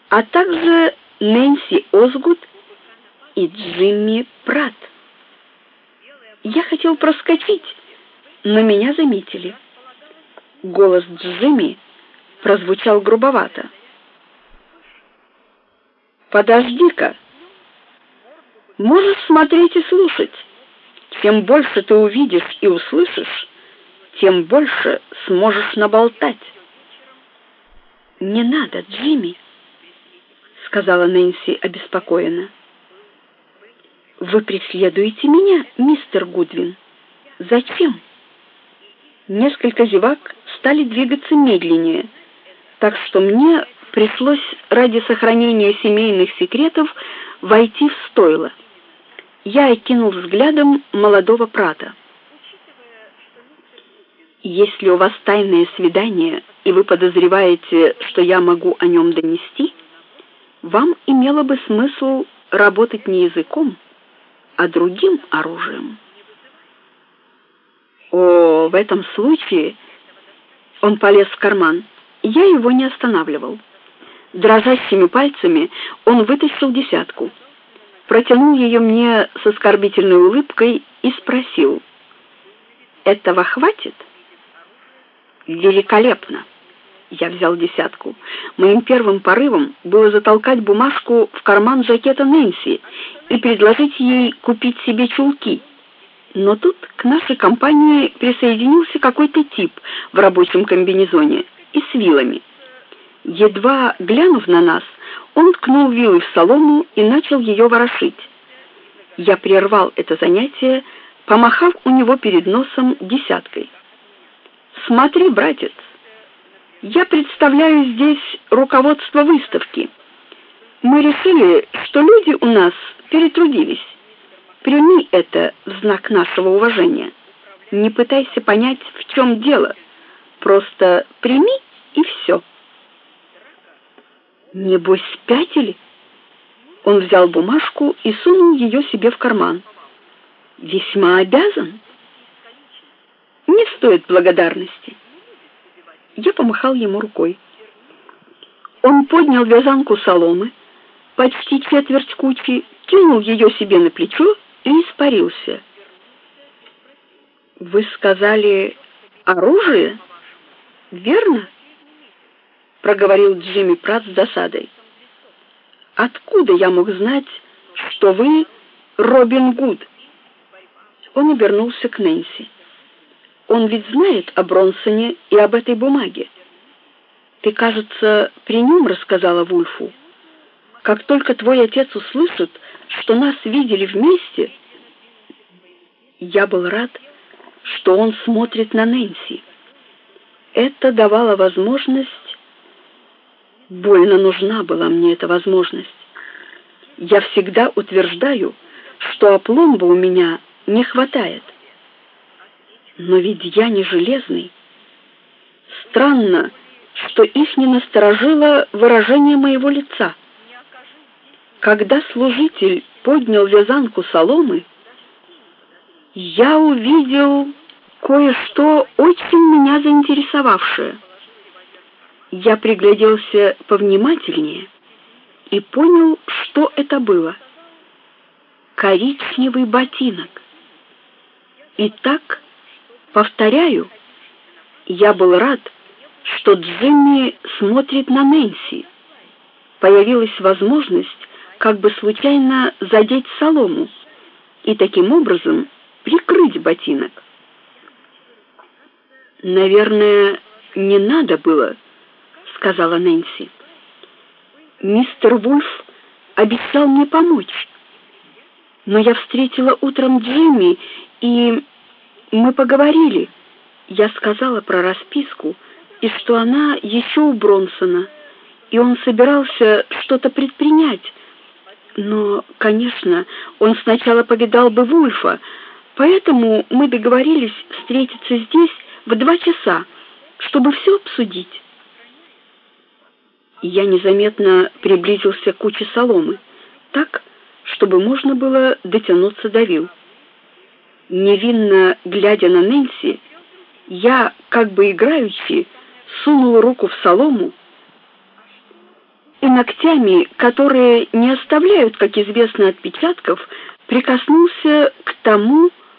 а также Нэнси Озгуд и Джимми Пратт. Я хотел проскочить, но меня заметили. Голос Джимми прозвучал грубовато. «Подожди-ка! Можешь смотреть и слушать. Чем больше ты увидишь и услышишь, тем больше сможешь наболтать». «Не надо, Джимми», — сказала Нэнси обеспокоенно. «Вы преследуете меня, мистер Гудвин? Зачем?» Несколько зевак стали двигаться медленнее, так что мне пришлось ради сохранения семейных секретов войти в стойло. Я окинул взглядом молодого Пратта. «Если у вас тайное свидание, и вы подозреваете, что я могу о нем донести, вам имело бы смысл работать не языком, а другим оружием». «О, в этом случае...» Он полез в карман. Я его не останавливал. Дрожащими пальцами он вытащил десятку, протянул ее мне с оскорбительной улыбкой и спросил: «Этого хватит?» «Великолепно!» Я взял десятку. Моим первым порывом было затолкать бумажку в карман жакета Нэнси и предложить ей купить себе чулки. Но тут к нашей компании присоединился какой-то тип в рабочем комбинезоне и с вилами. Едва глянув на нас, он ткнул вилой в солому и начал ее ворошить. Я прервал это занятие, помахав у него перед носом десяткой. «Смотри, братец, я представляю здесь руководство выставки. Мы решили, что люди у нас перетрудились. Прими это в знак нашего уважения. Не пытайся понять, в чем дело. Просто прими и все». «Небось, спятили?» Он взял бумажку и сунул ее себе в карман. «Весьма обязан». «Не стоит благодарности». Я помахал ему рукой. Он поднял вязанку соломы, почти четверть кучи, кинул ее себе на плечо и испарился. «Вы сказали оружие, верно?» — проговорил Джимми Пратт с досадой. «Откуда я мог знать, что вы Робин Гуд?» Он обернулся к Нэнси. «Он ведь знает о Бронсоне и об этой бумаге. Ты, кажется, при нем рассказала Вульфу. Как только твой отец услышит, что нас видели вместе...» Я был рад, что он смотрит на Нэнси. Это давало возможность... Больно нужна была мне эта возможность. Я всегда утверждаю, что опломба у меня не хватает. Но ведь я не железный. Странно, что их не насторожило выражение моего лица. Когда служитель поднял вязанку соломы, я увидел кое-что очень меня заинтересовавшее. Я пригляделся повнимательнее и понял, что это было. Коричневый ботинок. Итак, повторяю, я был рад, что Джимми смотрит на Нэнси. Появилась возможность как бы случайно задеть солому и таким образом прикрыть ботинок. «Наверное, не надо было», — сказала Нэнси. «Мистер Вульф обещал мне помочь. Но я встретила утром Джимми, и мы поговорили. Я сказала про расписку, и что она еще у Бронсона, и он собирался что-то предпринять. Но, конечно, он сначала повидал бы Вульфа, поэтому мы договорились встретиться здесь в 2 часа, чтобы все обсудить». Я незаметно приблизился к куче соломы, так, чтобы можно было дотянуться до вил. Невинно глядя на Нэнси, я, как бы играючи, сунул руку в солому и ногтями, которые не оставляют, как известно, отпечатков, прикоснулся к тому,